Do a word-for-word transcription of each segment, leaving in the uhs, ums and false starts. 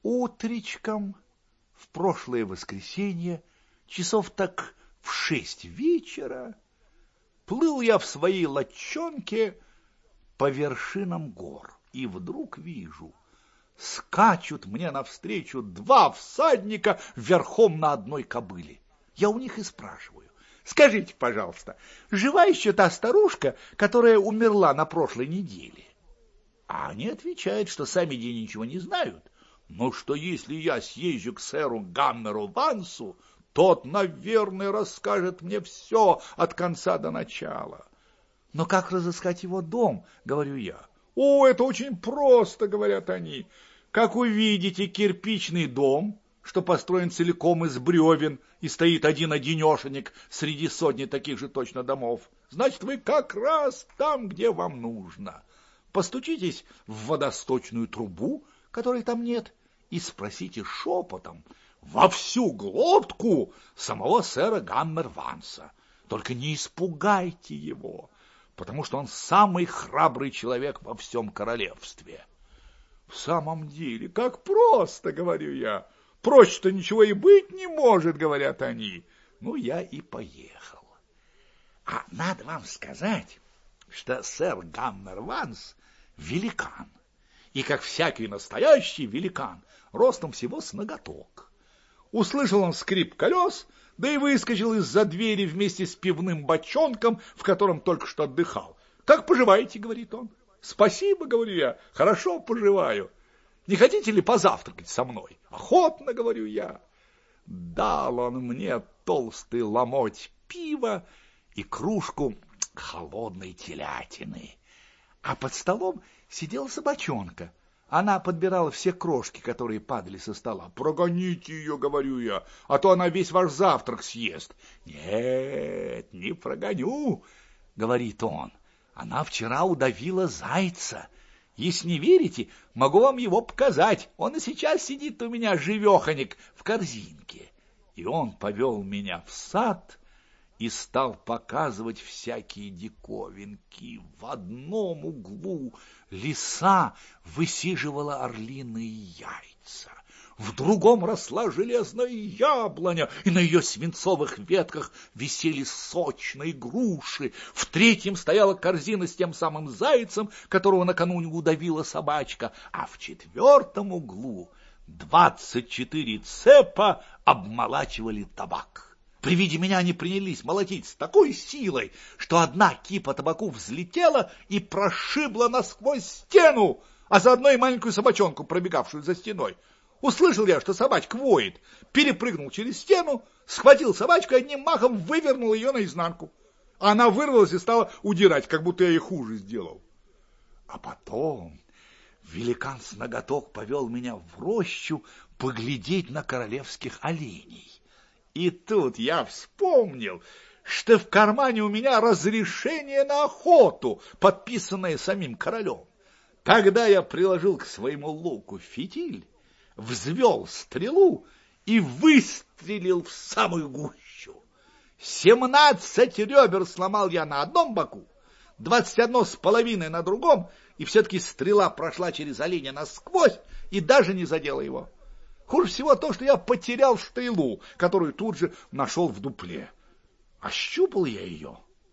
Утречком в прошлое воскресенье, часов так в шесть вечера, плыл я в своей лодчонке по вершинам гор, и вдруг вижу, скачут мне навстречу два всадника верхом на одной кобыле. Я у них и спрашиваю: скажите, пожалуйста, жива еще та старушка, которая умерла на прошлой неделе? А они отвечают, что сами де ничего не знают, но что если я съезжу к сэру Гаммеру Вансу, тот, наверное, расскажет мне все от конца до начала. Но как разыскать его дом, говорю я. О, это очень просто, говорят они. Как увидите кирпичный дом, что построен целиком из бревен и стоит один-одинешенек среди сотни таких же точно домов, значит, вы как раз там, где вам нужно. Постучитесь в водосточную трубу, которой там нет, и спросите шепотом во всю глотку самого сэра Гаммер Ванса. Только не испугайте его, потому что он самый храбрый человек во всем королевстве. В самом деле, как просто, говорю я. Проще-то ничего и быть не может, говорят они. Ну, я и поехал. А надо вам сказать, что сэр Гаммер Ванс великан. И как всякий настоящий великан, ростом всего с ноготок. Услышал он скрип колес, да и выскочил из-за двери вместе с пивным бочонком, в котором только что отдыхал. «Как поживаете?» — говорит он. «Спасибо», — говорю я, — «хорошо поживаю. Не хотите ли позавтракать со мной?» «Охотно», — говорю я. Дал он мне толстый ломоть пива и кружку холодной телятины. А под столом сидела собачонка. Она подбирала все крошки, которые падали со стола. «Прогоните ее», — говорю я, — «а то она весь ваш завтрак съест». «Нет, не прогоню», — говорит он. «Она вчера удавила зайца. Если не верите, могу вам его показать. Он и сейчас сидит у меня живеханик в корзинке». И он повел меня в сад и стал показывать всякие диковинки. В одном углу лиса высиживала орлиные яйца, в другом росла железная яблоня, и на ее свинцовых ветках висели сочные груши, в третьем стояла корзина с тем самым зайцем, которого накануне удавила собачка, а в четвертом углу двадцать четыре цепа обмолачивали табак. При виде меня они принялись молотить с такой силой, что одна кипа табаку взлетела и прошибла насквозь стену, а заодно и маленькую собачонку, пробегавшую за стеной. Услышал я, что собачка воет, перепрыгнул через стену, схватил собачку и одним махом вывернул ее наизнанку. Она вырвалась и стала удирать, как будто я ей хуже сделал. А потом великан с ноготок повел меня в рощу поглядеть на королевских оленей. И тут я вспомнил, что в кармане у меня разрешение на охоту, подписанное самим королем. Тогда я приложил к своему луку фитиль, взвел стрелу и выстрелил в самую гущу. Семнадцать ребер сломал я на одном боку, двадцать одно с половиной на другом, и все-таки стрела прошла через оленя насквозь и даже не задела его. Хуже всего то, что я потерял стрелу, которую тут же нашел в дупле. Ощупал я ее.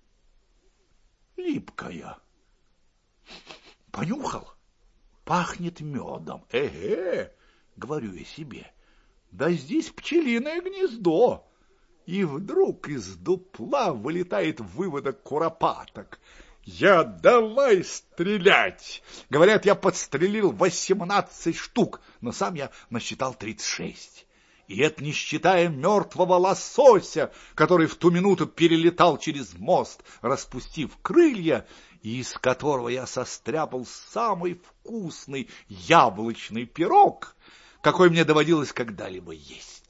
Липкая. Понюхал. Пахнет медом. Эге, говорю я себе, да здесь пчелиное гнездо. И вдруг из дупла вылетает выводок куропаток. Я давай стрелять. Говорят, я подстрелил восемнадцать штук, но сам я насчитал тридцать шесть. И это не считая мертвого лосося, который в ту минуту перелетал через мост, распустив крылья, и из которого я состряпал самый вкусный яблочный пирог, какой мне доводилось когда-либо есть.